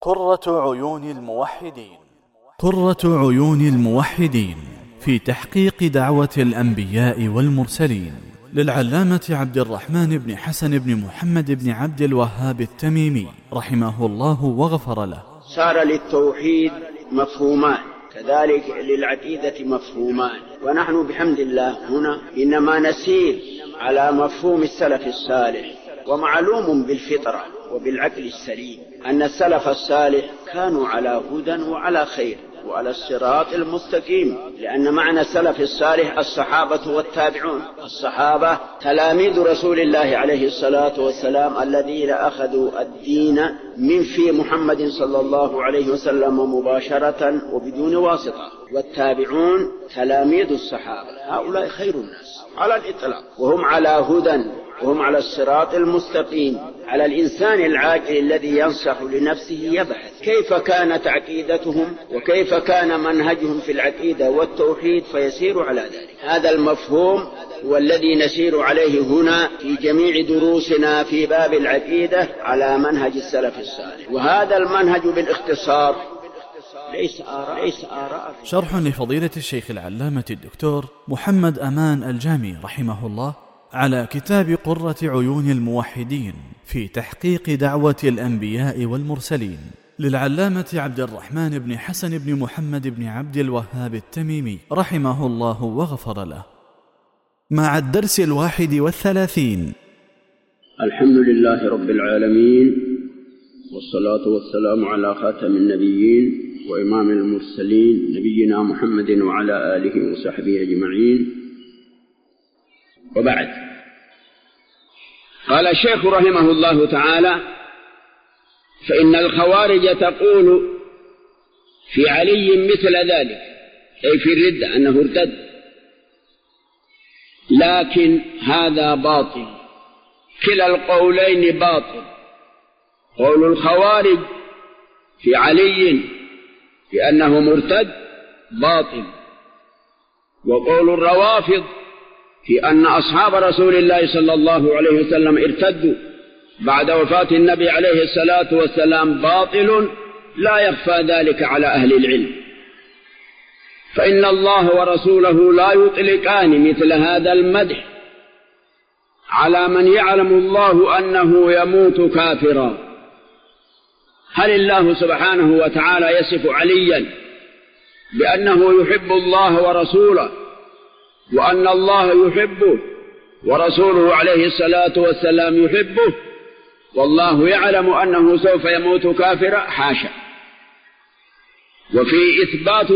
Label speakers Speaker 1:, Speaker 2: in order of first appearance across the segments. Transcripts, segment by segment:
Speaker 1: قرة عيون الموحدين. قرة عيون الموحدين في تحقيق دعوة الأنبياء والمرسلين، للعلامة عبد الرحمن بن حسن بن محمد بن عبد الوهاب التميمي رحمه الله وغفر له.
Speaker 2: صار للتوحيد مفهومان، كذلك للعقيدة مفهومان، ونحن بحمد الله هنا إنما نسير على مفهوم السلف الصالح. ومعلوم بالفطرة وبالعقل السليم أن السلف الصالح كانوا على هدى وعلى خير وعلى الصراط المستقيم، لأن معنى السلف الصالح الصحابة والتابعون. الصحابة تلاميذ رسول الله عليه الصلاة والسلام الذين أخذوا الدين من في محمد صلى الله عليه وسلم مباشرة وبدون واسطة، والتابعون تلاميذ الصحابة. هؤلاء خير الناس على الإطلاق، وهم على هدى وهم على الصراط المستقيم. على الإنسان العاقل الذي ينصح لنفسه يبحث كيف كانت عقيدتهم وكيف كان منهجهم في العقيدة والتوحيد فيسير على ذلك. هذا المفهوم هو الذي نسير عليه هنا في جميع دروسنا في باب العقيدة على منهج السلف الصالح، وهذا المنهج بالاختصار ليس آراء.
Speaker 1: شرح لفضيلة الشيخ العلامة الدكتور محمد أمان الجامي رحمه الله على كتاب قرة عيون الموحدين في تحقيق دعوة الأنبياء والمرسلين، للعلامة عبد الرحمن بن حسن بن محمد بن عبد الوهاب التميمي رحمه الله وغفر له. مع الدرس 31.
Speaker 2: الحمد لله رب العالمين، والصلاة والسلام على خاتم النبيين وإمام المرسلين نبينا محمد وعلى آله وصحبه أجمعين، وبعد. قال الشيخ رحمه الله تعالى: فإن الخوارج تقول في علي مثل ذلك، أي في الردة أنه ارتد، لكن هذا باطل، كلا القولين باطل. قول الخوارج في علي بأنه مرتد باطل، وقول الروافض في أن أصحاب رسول الله صلى الله عليه وسلم ارتدوا بعد وفاة النبي عليه الصلاة والسلام باطل، لا يخفى ذلك على أهل العلم. فإن الله ورسوله لا يطلقان مثل هذا المدح على من يعلم الله أنه يموت كافرا. هل الله سبحانه وتعالى يصف عليا بأنه يحب الله ورسوله وأن الله يحبه ورسوله عليه الصلاة والسلام يحبه والله يعلم أنه سوف يموت كافرا؟ حاشا. وفي إثبات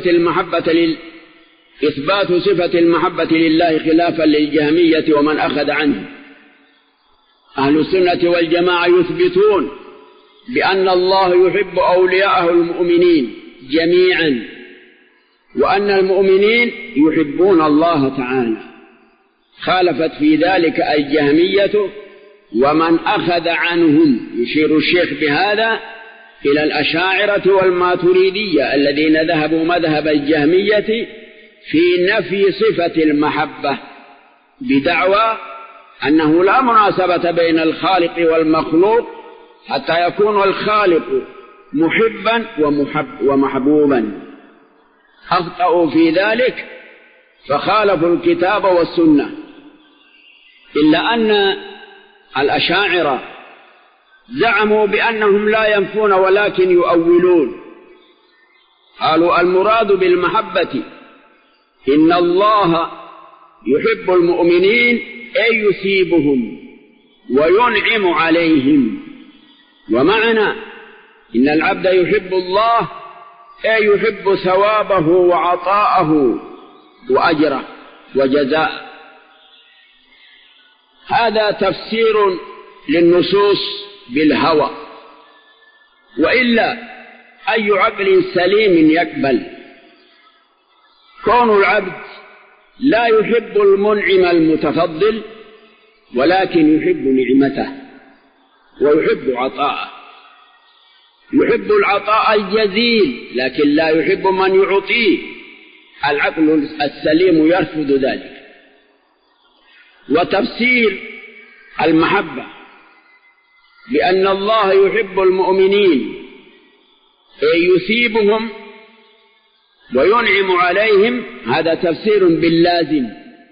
Speaker 2: صفة المحبة لله خلافا للجهمية ومن أخذ عنه. أهل السنة والجماعة يثبتون بأن الله يحب أولياءه المؤمنين جميعا، وأن المؤمنين يحبون الله تعالى. خالفت في ذلك الجهمية ومن أخذ عنهم. يشير الشيخ بهذا إلى الأشاعرة والماتريدية الذين ذهبوا مذهب الجهمية في نفي صفة المحبة بدعوى أنه لا مناسبة بين الخالق والمخلوق حتى يكون الخالق محبا ومحبوبا. أخطأوا في ذلك فخالفوا الكتاب والسنة. إلا أن الأشاعرة زعموا بأنهم لا ينفون ولكن يؤولون. قالوا المراد بالمحبة إن الله يحب المؤمنين أي يثيبهم وينعم عليهم، ومعنى إن العبد يحب الله أي يحب ثوابه وعطاءه وأجره وجزاءه. هذا تفسير للنصوص بالهوى، وإلا أي عقل سليم يقبل كون العبد لا يحب المنعم المتفضل ولكن يحب نعمته ويحب عطاءه، يحب العطاء الجزيل لكن لا يحب من يعطيه. العقل السليم يرفض ذلك. وتفسير المحبة بأن الله يحب المؤمنين يثيبهم وينعم عليهم، هذا تفسير باللازم،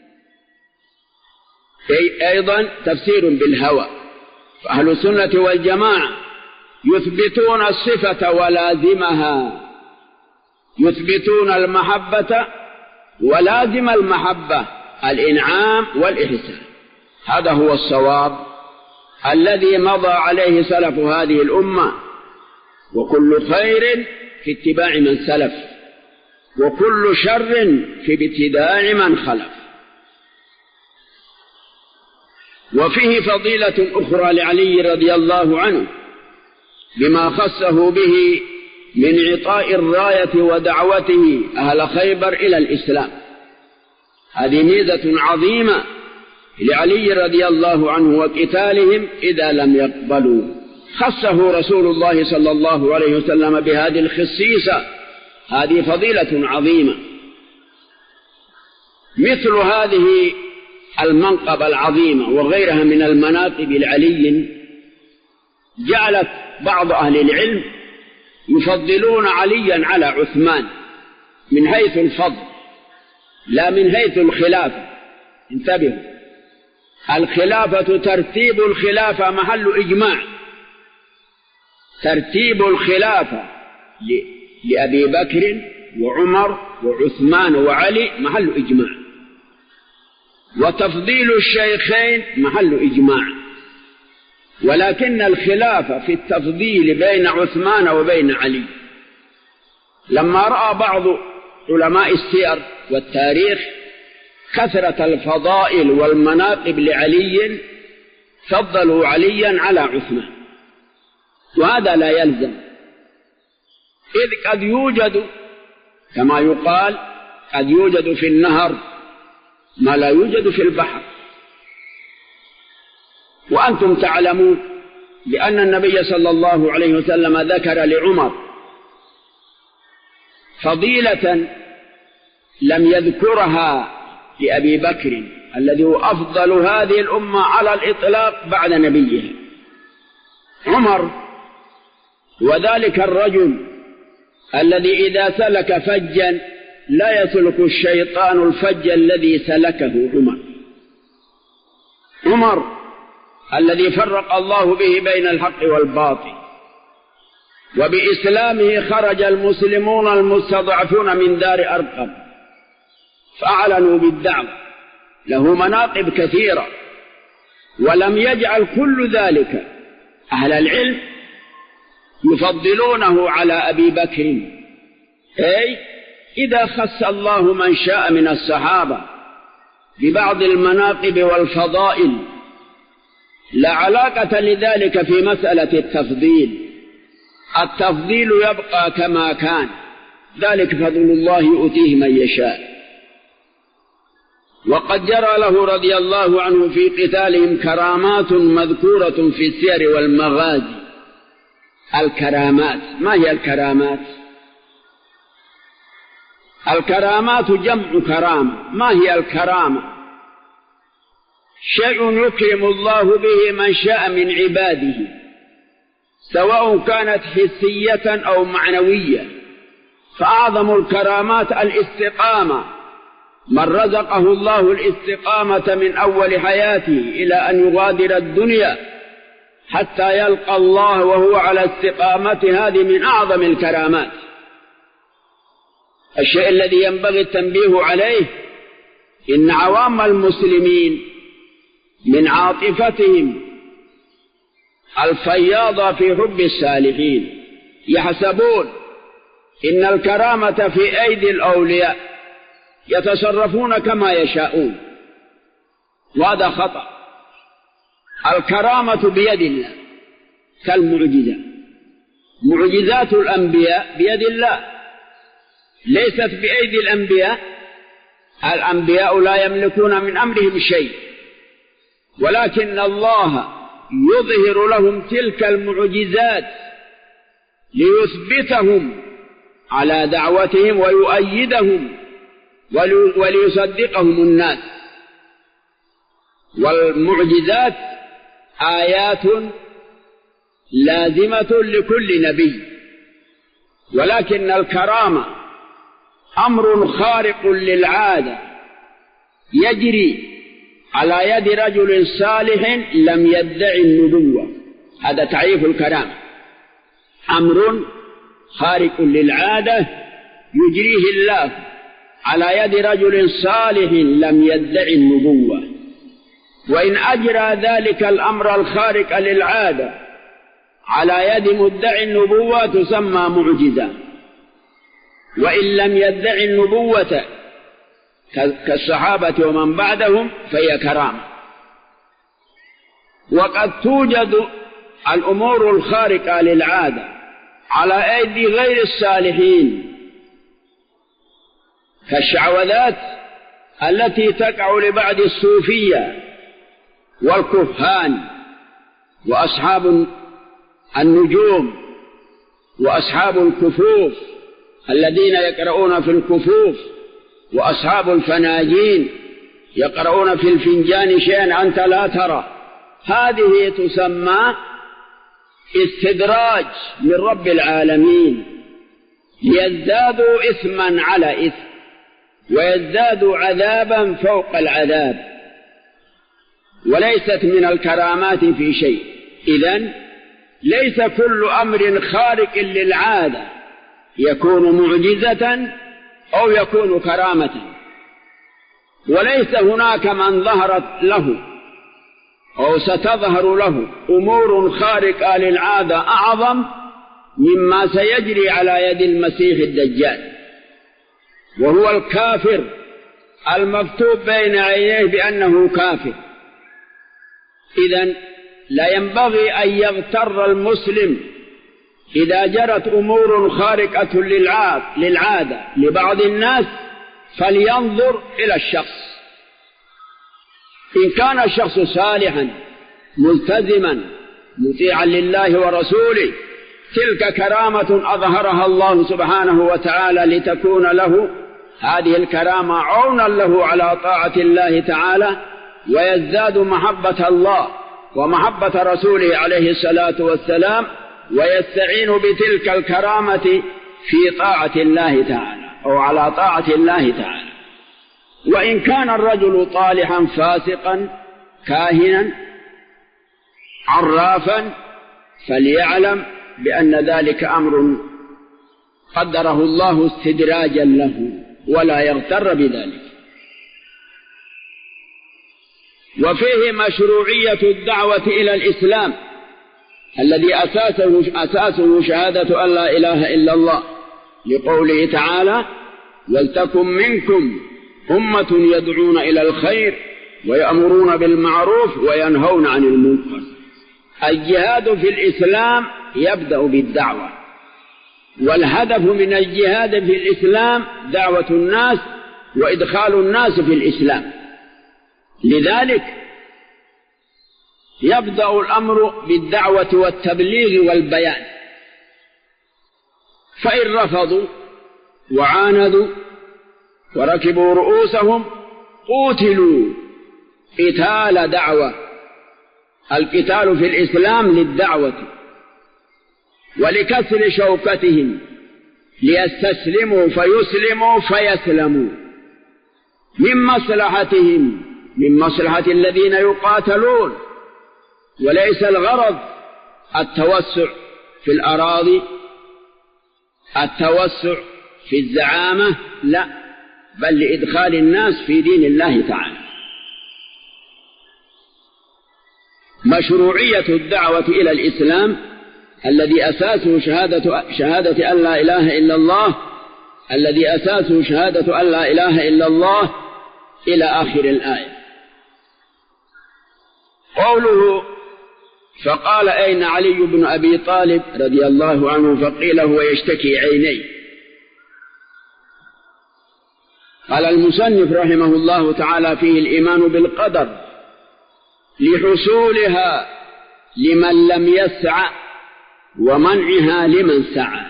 Speaker 2: أيضا تفسير بالهوى. فأهل السنة والجماعة يثبتون الصفة ولازمها، يثبتون المحبة ولازم المحبة الإنعام والإحسان. هذا هو الصواب الذي مضى عليه سلف هذه الأمة، وكل خير في اتباع من سلف، وكل شر في ابتداع من خلف. وفيه فضيلة أخرى لعلي رضي الله عنه بما خصه به من عطاء الراية ودعوته أهل خيبر إلى الإسلام. هذه ميزة عظيمة لعلي رضي الله عنه وقتالهم إذا لم يقبلوا. خصه رسول الله صلى الله عليه وسلم بهذه الخصيصة، هذه فضيلة عظيمة. مثل هذه المنقبة العظيمة وغيرها من المناقب العلي جعلت بعض أهل العلم يفضلون عليا على عثمان من حيث الفضل لا من حيث الخلافة. انتبهوا، الخلافة ترتيب الخلافة محل إجماع، ترتيب الخلافة لأبي بكر وعمر وعثمان وعلي محل إجماع، وتفضيل الشيخين محل إجماع، ولكن الخلافة في التفضيل بين عثمان وبين علي. لما رأى بعض علماء السير والتاريخ كثرة الفضائل والمناقب لعلي فضلوا عليا على عثمان، وهذا لا يلزم، إذ قد يوجد كما يقال قد يوجد في النهر ما لا يوجد في البحر. وأنتم تعلمون بأن النبي صلى الله عليه وسلم ذكر لعمر فضيلة لم يذكرها لأبي بكر الذي هو أفضل هذه الأمة على الإطلاق بعد نبيها. عمر وذلك الرجل الذي إذا سلك فجا لا يسلك الشيطان الفج الذي سلكه عمر الذي فرق الله به بين الحق والباطل، وبإسلامه خرج المسلمون المستضعفون من دار أرقم فأعلنوا بالدعوة، له مناقب كثيرة، ولم يجعل كل ذلك أهل العلم يفضلونه على أبي بكر، أي إذا خص الله من شاء من الصحابة ببعض المناقب والفضائل لا علاقة لذلك في مسألة التفضيل. التفضيل يبقى كما كان، ذلك فضل الله يؤتيه من يشاء. وقد جرى له رضي الله عنه في قتالهم كرامات مذكورة في السير والمغازي. الكرامات، ما هي الكرامات؟ الكرامات جمع كرامة. ما هي الكرامة؟ شيء يكرم الله به من شاء من عباده، سواء كانت حسية أو معنوية. فأعظم الكرامات الاستقامة، من رزقه الله الاستقامة من أول حياته إلى أن يغادر الدنيا حتى يلقى الله وهو على استقامة، هذه من أعظم الكرامات. الشيء الذي ينبغي التنبيه عليه إن عوام المسلمين من عاطفتهم الفياضة في حب الصالحين يحسبون إن الكرامة في أيدي الأولياء يتصرفون كما يشاءون، وهذا خطأ. الكرامة بيد الله كالمعجزة، معجزات الأنبياء بيد الله، ليست بأيدي الأنبياء. الأنبياء لا يملكون من أمرهم شيء، ولكن الله يظهر لهم تلك المعجزات ليثبتهم على دعوتهم ويؤيدهم وليصدقهم الناس. والمعجزات آيات لازمة لكل نبي، ولكن الكرامة أمر خارق للعادة يجري على يد رجل صالح لم يدعي النبوة. هذا تعريف الكرامة: أمر خارق للعادة يجريه الله على يد رجل صالح لم يدعي النبوة. وإن أجرى ذلك الأمر الخارق للعادة على يد مدعي النبوة تسمى معجزة، وإن لم يدعي النبوة كالصحابة ومن بعدهم فهي كرامة. وقد توجد الأمور الخارقة للعادة على أيدي غير الصالحين كالشعوذات التي تقع لبعض الصوفية والكهان وأصحاب النجوم وأصحاب الكفوف الذين يقرؤون في الكفوف، وأصحاب الفناجين يقرؤون في الفنجان شيئا أنت لا ترى. هذه تسمى استدراج من رب العالمين ليزدادوا إثما على إثم ويزدادوا عذابا فوق العذاب، وليست من الكرامات في شيء. إذن ليس كل أمر خارق للعادة يكون معجزة أو يكون كرامة، وليس هناك من ظهرت له أو ستظهر له أمور خارقة للعادة أعظم مما سيجري على يد المسيح الدجال، وهو الكافر المكتوب بين عينيه بأنه كافر. إذن لا ينبغي أن يغتر المسلم إذا جرت أمور خارقة للعادة لبعض الناس، فلينظر إلى الشخص. إن كان الشخص صالحا ملتزما مطيعا لله ورسوله تلك كرامة أظهرها الله سبحانه وتعالى لتكون له هذه الكرامة عونا له على طاعة الله تعالى، ويزداد محبة الله ومحبة رسوله عليه الصلاة والسلام، ويستعين بتلك الكرامة في طاعة الله تعالى أو على طاعة الله تعالى. وإن كان الرجل طالحا فاسقا كاهنا عرافا فليعلم بأن ذلك أمر قدره الله استدراجا له ولا يغتر بذلك. وفيه مشروعية الدعوة إلى الإسلام الذي أساسه شهادة أن لا إله إلا الله، لقوله تعالى: ولتكن منكم أمة يدعون إلى الخير ويأمرون بالمعروف وينهون عن المنكر. الجهاد في الإسلام يبدأ بالدعوة، والهدف من الجهاد في الإسلام دعوة الناس وإدخال الناس في الإسلام. لذلك يبدأ الأمر بالدعوة والتبليغ والبيان، فإن رفضوا وعاندوا وركبوا رؤوسهم قوتلوا قتال دعوة. القتال في الإسلام للدعوة ولكسر شوكتهم ليستسلموا فيسلموا فيسلموا من مصلحتهم، من مصلحة الذين يقاتلون، وليس الغرض التوسع في الأراضي، التوسع في الزعامة، لا، بل لإدخال الناس في دين الله تعالى. مشروعية الدعوة إلى الإسلام الذي أساسه شهادة أن لا إله إلا الله، الذي أساسه شهادة أن لا إله إلا الله إلى آخر الآية. قوله: فقال أين علي بن أبي طالب رضي الله عنه؟ فقيل هو يشتكي عينيه. قال المصنف رحمه الله تعالى: فيه الإيمان بالقدر لحصولها لمن لم يسع ومنعها لمن سعى.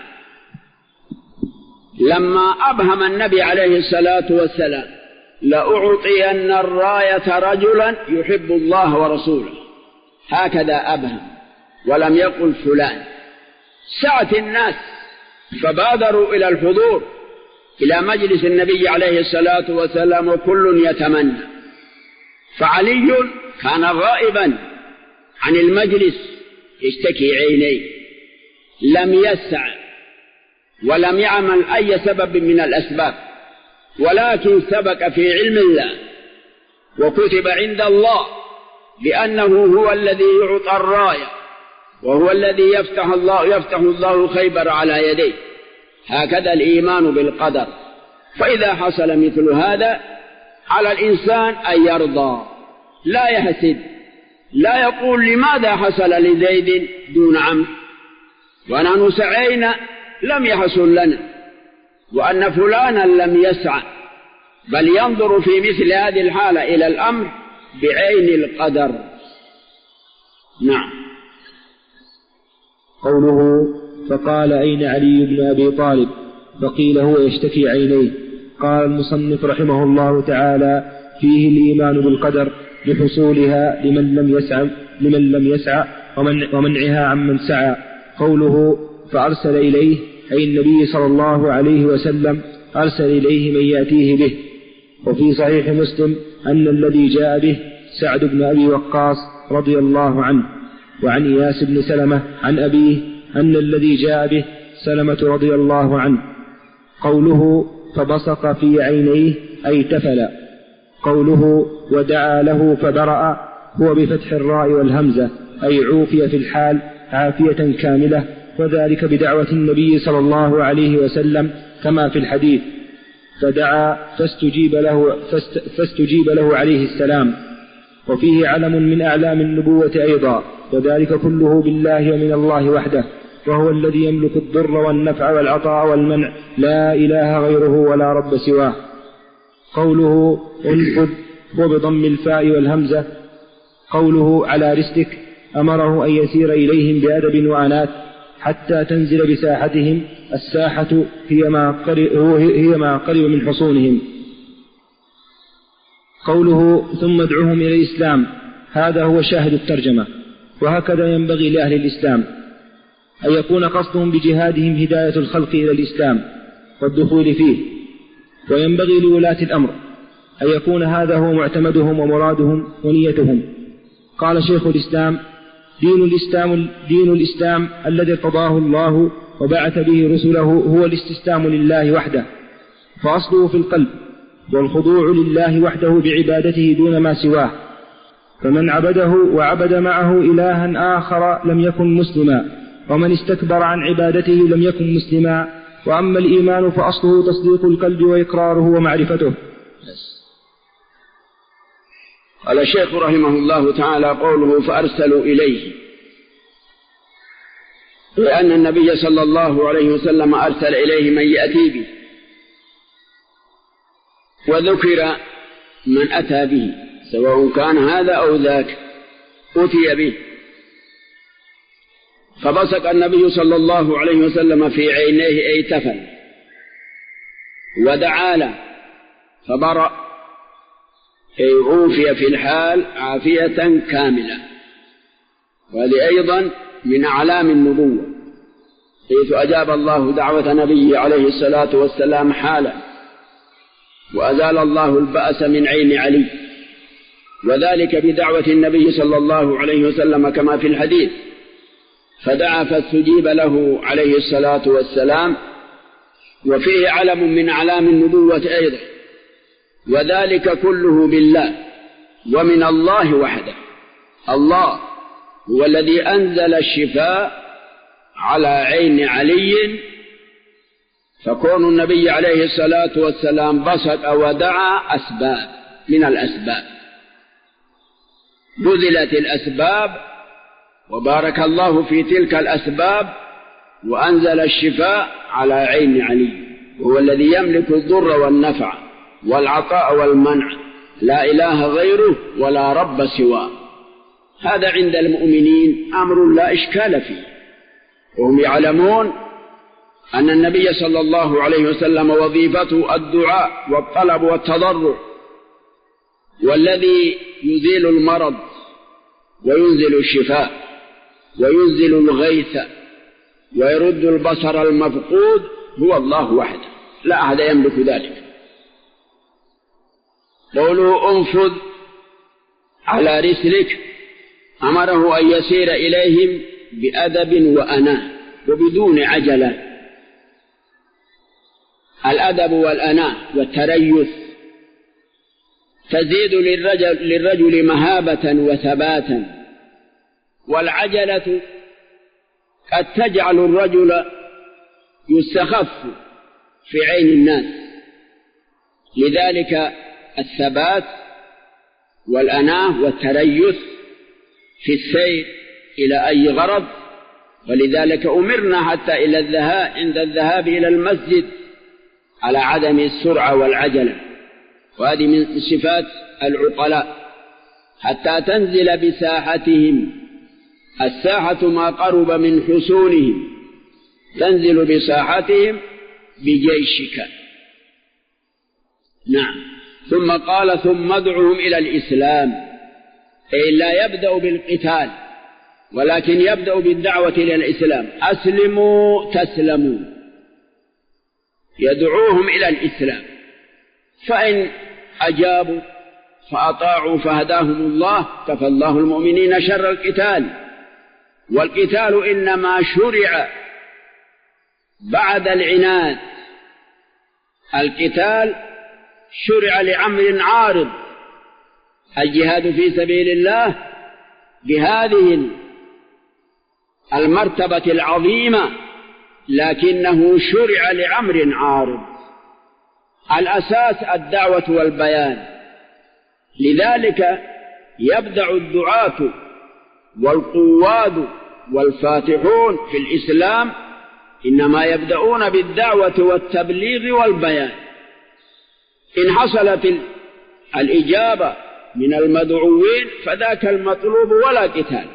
Speaker 2: لما أبهم النبي عليه الصلاة والسلام لأعطين الراية رجلا يحب الله ورسوله، هكذا أبهم ولم يقل فلان. سعت الناس فبادروا إلى الحضور إلى مجلس النبي عليه الصلاة والسلام وكل يتمنى. فعلي كان غائبا عن المجلس يشتكي عينيه، لم يسع ولم يعمل أي سبب من الأسباب، ولكن سبق في علم الله وكتب عند الله بأنه هو الذي يعطى الراية وهو الذي يفتح الله خيبر على يديه. هكذا الإيمان بالقدر. فإذا حصل مثل هذا على الإنسان أن يرضى، لا يحسد، لا يقول لماذا حصل لزيد دون عمرو ونحن سعينا لم يحصل لنا، وأن فلانا لم يسعى، بل ينظر في مثل هذه الحالة إلى الأمر بعين القدر. نعم.
Speaker 3: قوله فقال أين علي بن أبي طالب؟ فقيل هو يشتكي عينيه. قال المصنف رحمه الله تعالى فيه الإيمان بالقدر لحصولها لمن لم يسعى ومنعها عمن سعى. قوله فأرسل إليه أي النبي صلى الله عليه وسلم أرسل إليه من يأتيه به. وفي صحيح مسلم أن الذي جاء به سعد بن أبي وقاص رضي الله عنه. وعن إياس بن سلمة عن أبيه أن الذي جاء به سلمة رضي الله عنه. قوله فبصق في عينيه أي تفل. قوله ودعا له فبرأ هو بفتح الراء والهمزة أي عوفي في الحال عافية كاملة، وذلك بدعوة النبي صلى الله عليه وسلم كما في الحديث فدعا فاستجيب له عليه السلام. وفيه علم من أعلام النبوة أيضا، وذلك كله بالله ومن الله وحده، وهو الذي يملك الضر والنفع والعطاء والمنع، لا إله غيره ولا رب سواه. قوله انفذ هو بضم الفاء والهمزة. قوله على رسلك أمره أن يسير إليهم بأدب وعنات حتى تنزل بساحتهم. الساحة هي ما قرب من حصونهم. قوله ثم ادعوهم إلى الإسلام، هذا هو شاهد الترجمة. وهكذا ينبغي لأهل الإسلام أن يكون قصدهم بجهادهم هداية الخلق إلى الإسلام والدخول فيه، وينبغي لولاة الأمر أن يكون هذا هو معتمدهم ومرادهم ونيتهم. قال شيخ الإسلام دين الإسلام الذي ارتضاه الله وبعث به رسله هو الاستسلام لله وحده، فأصله في القلب، والخضوع لله وحده بعبادته دون ما سواه. فمن عبده وعبد معه إلها آخر لم يكن مسلما، ومن استكبر عن عبادته لم يكن مسلما. وأما الإيمان فأصله تصديق القلب وإقراره ومعرفته.
Speaker 2: قال الشيخ رحمه الله تعالى قوله فأرسلوا إليه، لأن النبي صلى الله عليه وسلم أرسل إليه من يأتي به، وذكر من أتى به سواء كان هذا أو ذاك أتي به. فبصق النبي صلى الله عليه وسلم في عينيه أي تفل، ودعا له فبرأ أي عوفي في الحال عافية كاملة. وهذه أيضا من أعلام النبوة، حيث أجاب الله دعوة نبيه عليه الصلاة والسلام حالا، وأزال الله البأس من عين علي، وذلك بدعوة النبي صلى الله عليه وسلم كما في الحديث فدعا فاستجيب له عليه الصلاة والسلام. وفيه علم من أعلام النبوة أيضا، وذلك كله بالله ومن الله وحده. الله هو الذي أنزل الشفاء على عين علي، فكون النبي عليه الصلاة والسلام بصق ودعا أسباب من الأسباب، بذلت الأسباب وبارك الله في تلك الأسباب وأنزل الشفاء على عين علي، وهو الذي يملك الضر والنفع والعطاء والمنع، لا إله غيره ولا رب سواه. هذا عند المؤمنين أمر لا إشكال فيه، وهم يعلمون أن النبي صلى الله عليه وسلم وظيفته الدعاء والطلب والتضرع، والذي يزيل المرض وينزل الشفاء وينزل الغيث ويرد البصر المفقود هو الله وحده، لا أحد يملك ذلك. قوله انفذ على رسلك أمره أن يسير إليهم بأدب وأناة وبدون عجلة. الأدب والأناة والتريث تزيد للرجل مهابة وثباتا، والعجلة قد تجعل الرجل يستخف في عين الناس. لذلك الثبات والأناة والتريث في السير إلى أي غرض. ولذلك أمرنا حتى عند الذهاب إلى المسجد على عدم السرعة والعجلة، وهذه من صفات العقلاء، حتى تنزل بساحتهم. الساحة ما قرب من حصونهم، تنزل بساحتهم بجيشك. نعم. ثم قال ثم ادعهم إلى الإسلام، أي لا يبدأ بالقتال ولكن يبدأ بالدعوة إلى الإسلام. أسلموا تسلموا، يدعوهم إلى الإسلام، فإن أجابوا فأطاعوا فهداهم الله، كفى الله المؤمنين شر القتال. والقتال إنما شرع بعد العناد، القتال شرع لأمر عارض. الجهاد في سبيل الله بهذه المرتبة العظيمة، لكنه شرع لأمر عارض. الأساس الدعوة والبيان. لذلك يبدأ الدعاة والقواد والفاتحون في الإسلام إنما يبدأون بالدعوة والتبليغ والبيان. إن حصلت الإجابة من المدعوين فذاك المطلوب ولا قتال،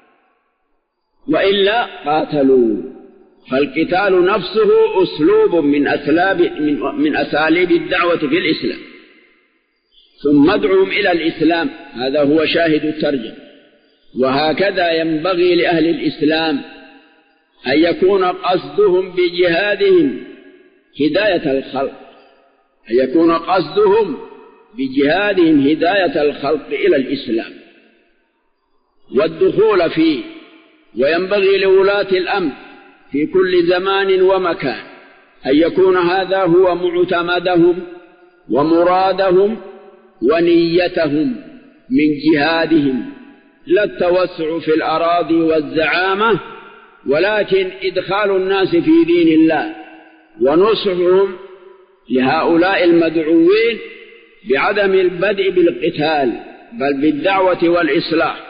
Speaker 2: وإلا قاتلوا. فالقتال نفسه أسلوب من أساليب الدعوة في الإسلام. ثم ادعوهم إلى الإسلام، هذا هو شاهد الترجمة. وهكذا ينبغي لأهل الإسلام أن يكون قصدهم بجهادهم هداية الخلق، أن يكون قصدهم بجهادهم هداية الخلق إلى الإسلام والدخول فيه. وينبغي لولاة الأمر في كل زمان ومكان أن يكون هذا هو معتمدهم ومرادهم ونيتهم من جهادهم، لا التوسع في الأراضي والزعامة، ولكن إدخال الناس في دين الله ونصحهم لهؤلاء المدعوين بعدم البدء بالقتال بل بالدعوة والإصلاح.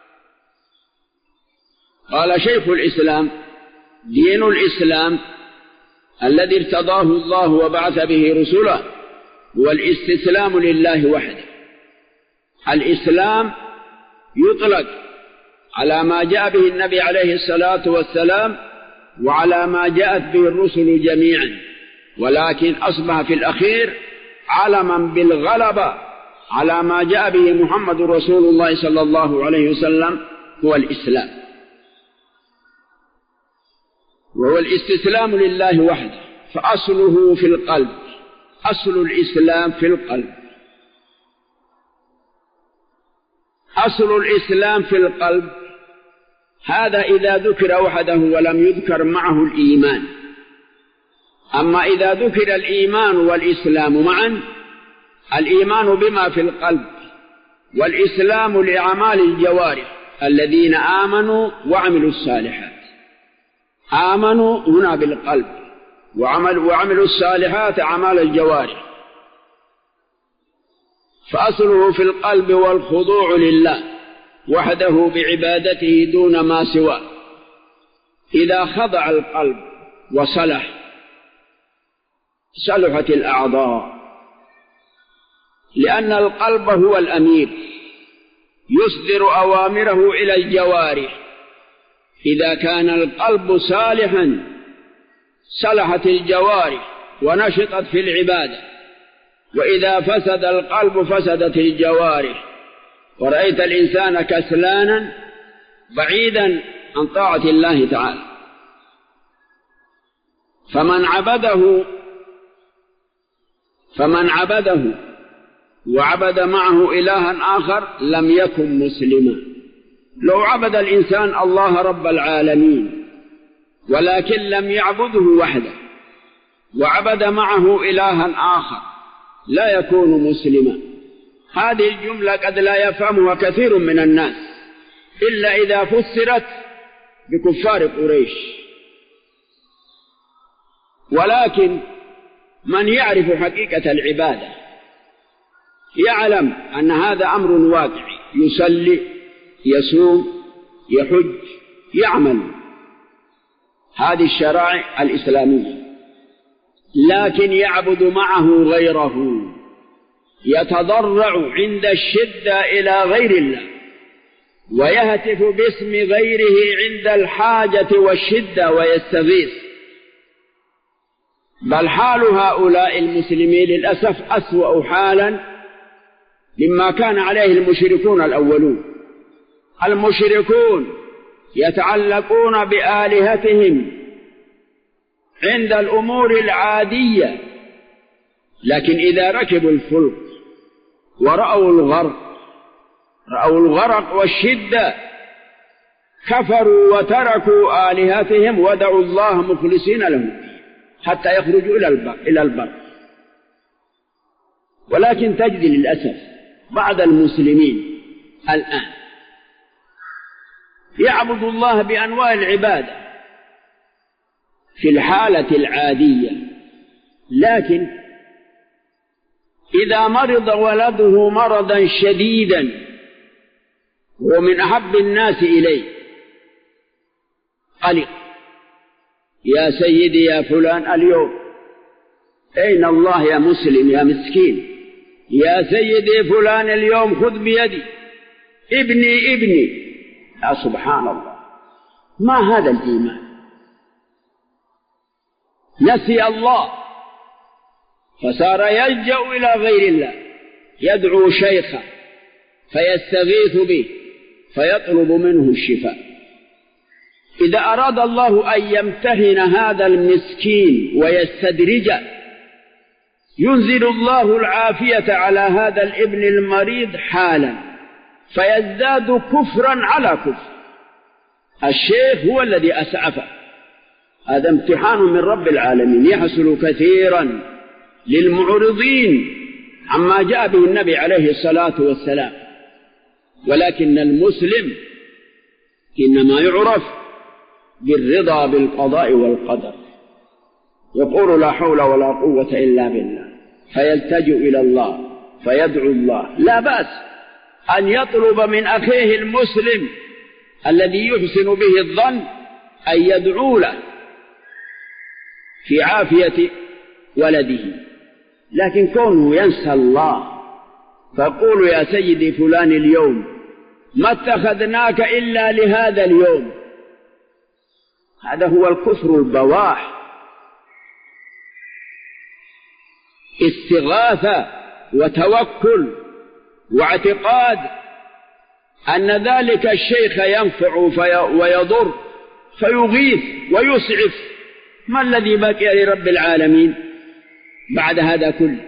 Speaker 2: قال شيخ الإسلام: دين الإسلام الذي ارتضاه الله وبعث به رسله هو الاستسلام لله وحده. الإسلام يطلق على ما جاء به النبي عليه الصلاة والسلام وعلى ما جاءت به الرسل جميعا، ولكن أصبح في الأخير علما بالغلبة على ما جاء به محمد رسول الله صلى الله عليه وسلم، هو الإسلام، وهو الاستسلام لله وحده. فأصله في القلب، أصل الإسلام في القلب، أصل الإسلام في القلب. هذا إذا ذكر وحده ولم يذكر معه الإيمان. أما إذا ذكر الإيمان والإسلام معا، الإيمان بما في القلب والإسلام لأعمال الجوارح، الذين آمنوا وعملوا الصالحات. آمنوا هنا بالقلب، وعملوا الصالحات أعمال الجوارح. فأصله في القلب والخضوع لله وحده بعبادته دون ما سواه. إذا خضع القلب وصلح صلحت الأعضاء، لأن القلب هو الأمير يصدر أوامره إلى الجوارح. إذا كان القلب صالحا صلحت الجوارح ونشطت في العبادة، وإذا فسد القلب فسدت الجوارح، ورأيت الإنسان كسلانا بعيدا عن طاعة الله تعالى. فمن عبده وعبد معه إلها آخر لم يكن مسلما. لو عبد الإنسان الله رب العالمين ولكن لم يعبده وحده وعبد معه إلها آخر لا يكون مسلما. هذه الجملة قد لا يفهمها كثير من الناس إلا إذا فسرت بكفار قريش، ولكن من يعرف حقيقة العبادة يعلم أن هذا أمر واقعي، يصلي، يصوم، يحج، يعمل هذه الشرائع الإسلامية، لكن يعبد معه غيره، يتضرع عند الشدة إلى غير الله ويهتف باسم غيره عند الحاجة والشدة ويستغيث. بل حال هؤلاء المسلمين للأسف أسوأ حالا مما كان عليه المشركون الأولون. المشركون يتعلقون بآلهتهم عند الأمور العادية، لكن إذا ركبوا الفلك ورأوا الغرق والشدة كفروا وتركوا آلهتهم ودعوا الله مخلصين له حتى يخرجوا إلى البر. ولكن تجد للأسف بعض المسلمين الآن يعبد الله بأنواع العبادة في الحالة العادية، لكن إذا مرض ولده مرضا شديدا ومن أحب الناس إليه قلق: يا سيدي يا فلان اليوم أين الله يا مسلم يا مسكين؟ يا سيدي فلان اليوم خذ بيدي، ابني. يا سبحان الله، ما هذا الإيمان؟ نسي الله فصار يلجأ إلى غير الله، يدعو شيخا فيستغيث به فيطلب منه الشفاء. إذا أراد الله أن يمتهن هذا المسكين ويستدرجه ينزل الله العافية على هذا الابن المريض حالا فيزداد كفرا على كفر. الشيخ هو الذي أسعفه. هذا امتحان من رب العالمين يحصل كثيرا للمعرضين عما جاء به النبي عليه الصلاة والسلام. ولكن المسلم إنما يعرف بالرضا بالقضاء والقدر، يقول لا حول ولا قوة إلا بالله، فيلتجئ إلى الله فيدعو الله. لا بأس أن يطلب من أخيه المسلم الذي يحسن به الظن أن يدعو له في عافية ولده، لكن كونه ينسى الله فقول يا سيدي فلان اليوم ما اتخذناك إلا لهذا اليوم، هذا هو الكفر البواح. استغاثة وتوكل واعتقاد أن ذلك الشيخ ينفع ويضر فيغيث ويسعف. ما الذي بقي لرب العالمين بعد هذا كله؟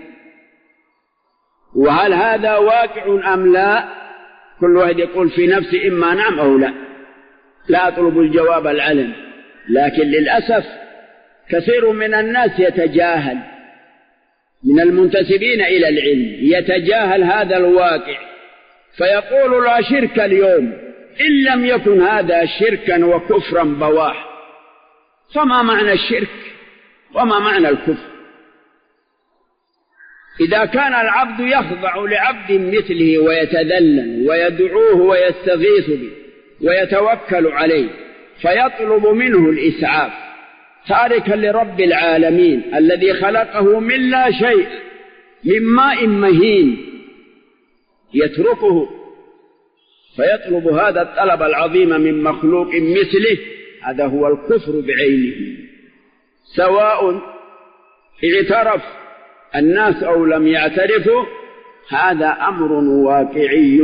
Speaker 2: وهل هذا واقع أم لا؟ كل واحد يقول في نفسه إما نعم أو لا. لا أطلب الجواب العلم، لكن للأسف كثير من الناس يتجاهل، من المنتسبين إلى العلم يتجاهل هذا الواقع فيقول لا شرك اليوم، إن لم يكن هذا شركا وكفرا بواح. فما معنى الشرك وما معنى الكفر؟ إذا كان العبد يخضع لعبد مثله ويتذلل ويدعوه ويستغيث به ويتوكل عليه فيطلب منه الإسعاف تاركا لرب العالمين الذي خلقه من لا شيء، من ماء مهين، يتركه فيطلب هذا الطلب العظيم من مخلوق مثله، هذا هو الكفر بعينه، سواء اعترف الناس أو لم يعترفوا. هذا أمر واقعي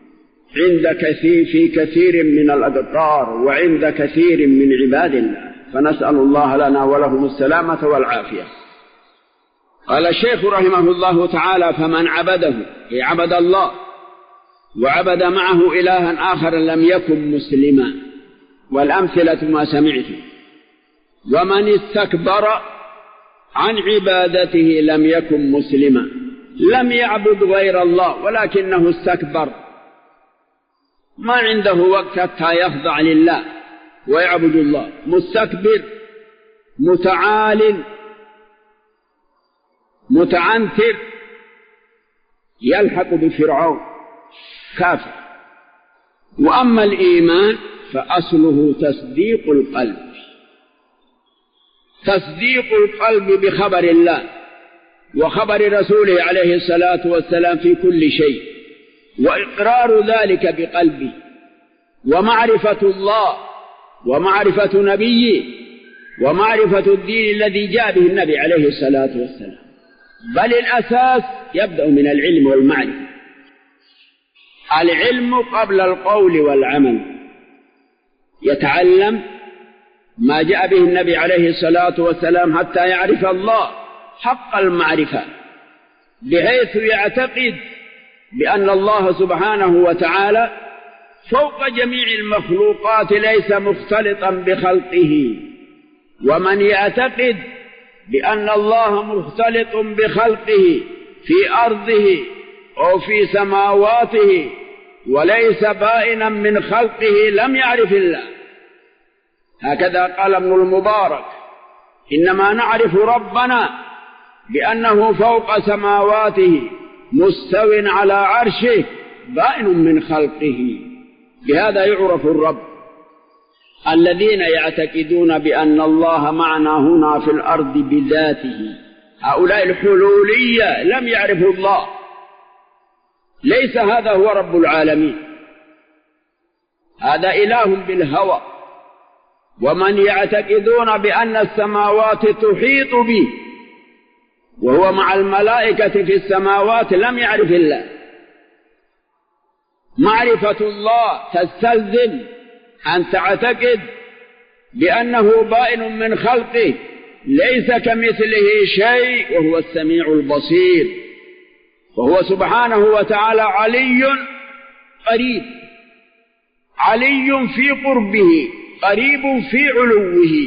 Speaker 2: عند في كثير من الأقطار وعند كثير من عباد الله. فنسأل الله لنا ولهم السلامة والعافية. قال الشيخ رحمه الله تعالى: فمن عبده، أي عبد الله وعبد معه إلها آخر لم يكن مسلما. والأمثلة ما سمعتم. ومن استكبر عن عبادته لم يكن مسلما. لم يعبد غير الله ولكنه استكبر، ما عنده وقت حتى يخضع لله ويعبد الله. مستكبر متعال متعنتر يلحق بفرعون كافر. وأما الإيمان فأصله تصديق القلب، تصديق القلب بخبر الله وخبر رسوله عليه الصلاة والسلام في كل شيء، وإقرار ذلك بقلبه، ومعرفة الله ومعرفة نبيه ومعرفة الدين الذي جاء به النبي عليه الصلاة والسلام. بل الأساس يبدأ من العلم والمعرفة. العلم قبل القول والعمل، يتعلم ما جاء به النبي عليه الصلاة والسلام حتى يعرف الله حق المعرفة، بحيث يعتقد بأن الله سبحانه وتعالى فوق جميع المخلوقات ليس مختلطا بخلقه. ومن يعتقد بأن الله مختلط بخلقه في أرضه أو في سماواته وليس بائنا من خلقه لم يعرف الله. هكذا قال ابن المبارك: إنما نعرف ربنا بأنه فوق سماواته مستو على عرشه بائن من خلقه. بهذا يعرف الرب. الذين يعتقدون بأن الله معنا هنا في الأرض بذاته، هؤلاء الحلولية لم يعرفوا الله، ليس هذا هو رب العالمين، هذا إله بالهوى. ومن يعتقدون بأن السماوات تحيط به وهو مع الملائكة في السماوات لم يعرف الله. معرفة الله تستلزم أن تعتقد بأنه بائن من خلقه ليس كمثله شيء وهو السميع البصير. وهو سبحانه وتعالى علي قريب، علي في قربه، قريب في علوه،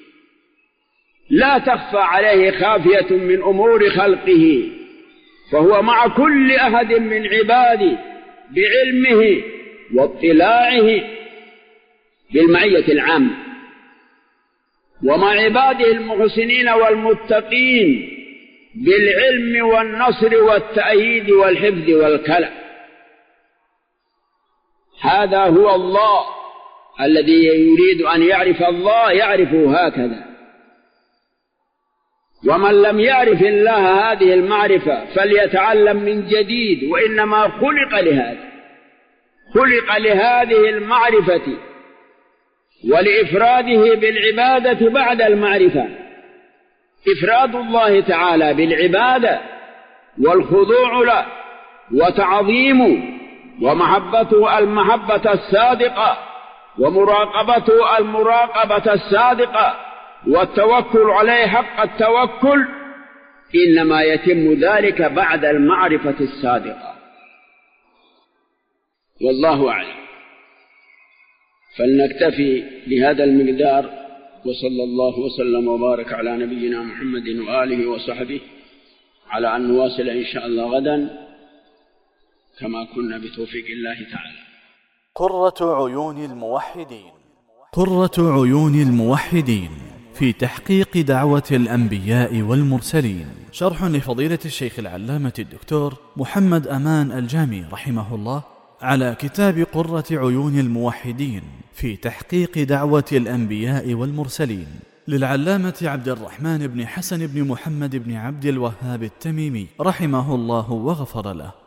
Speaker 2: لا تخفى عليه خافية من أمور خلقه، فهو مع كل أحد من عباده بعلمه واطلاعه بالمعية العامة، ومع عباده المحسنين والمتقين بالعلم والنصر والتأييد والحفظ والكلى. هذا هو الله الذي يريد أن يعرف الله يعرفه هكذا. ومن لم يعرف الله هذه المعرفة فليتعلم من جديد، وإنما خلق لهذا، خلق لهذه المعرفة ولإفراده بالعبادة بعد المعرفة. إفراد الله تعالى بالعبادة والخضوع له وتعظيمه ومحبته المحبة الصادقة ومراقبته المراقبة الصادقة والتوكل عليه حق التوكل، إنما يتم ذلك بعد المعرفة الصادقة. والله أعلم. فلنكتفي بهذا المقدار، وصلى الله وسلم وبارك على نبينا محمد وآله وصحبه، على أن نواصل إن شاء الله غدا كما كنا بتوفيق الله تعالى.
Speaker 1: قرة عيون الموحدين. قرة عيون الموحدين في تحقيق دعوة الأنبياء والمرسلين، شرح لفضيلة الشيخ العلامة الدكتور محمد أمان الجامي رحمه الله على كتاب قرة عيون الموحدين في تحقيق دعوة الأنبياء والمرسلين، للعلامة عبد الرحمن بن حسن بن محمد بن عبد الوهاب التميمي رحمه الله وغفر له.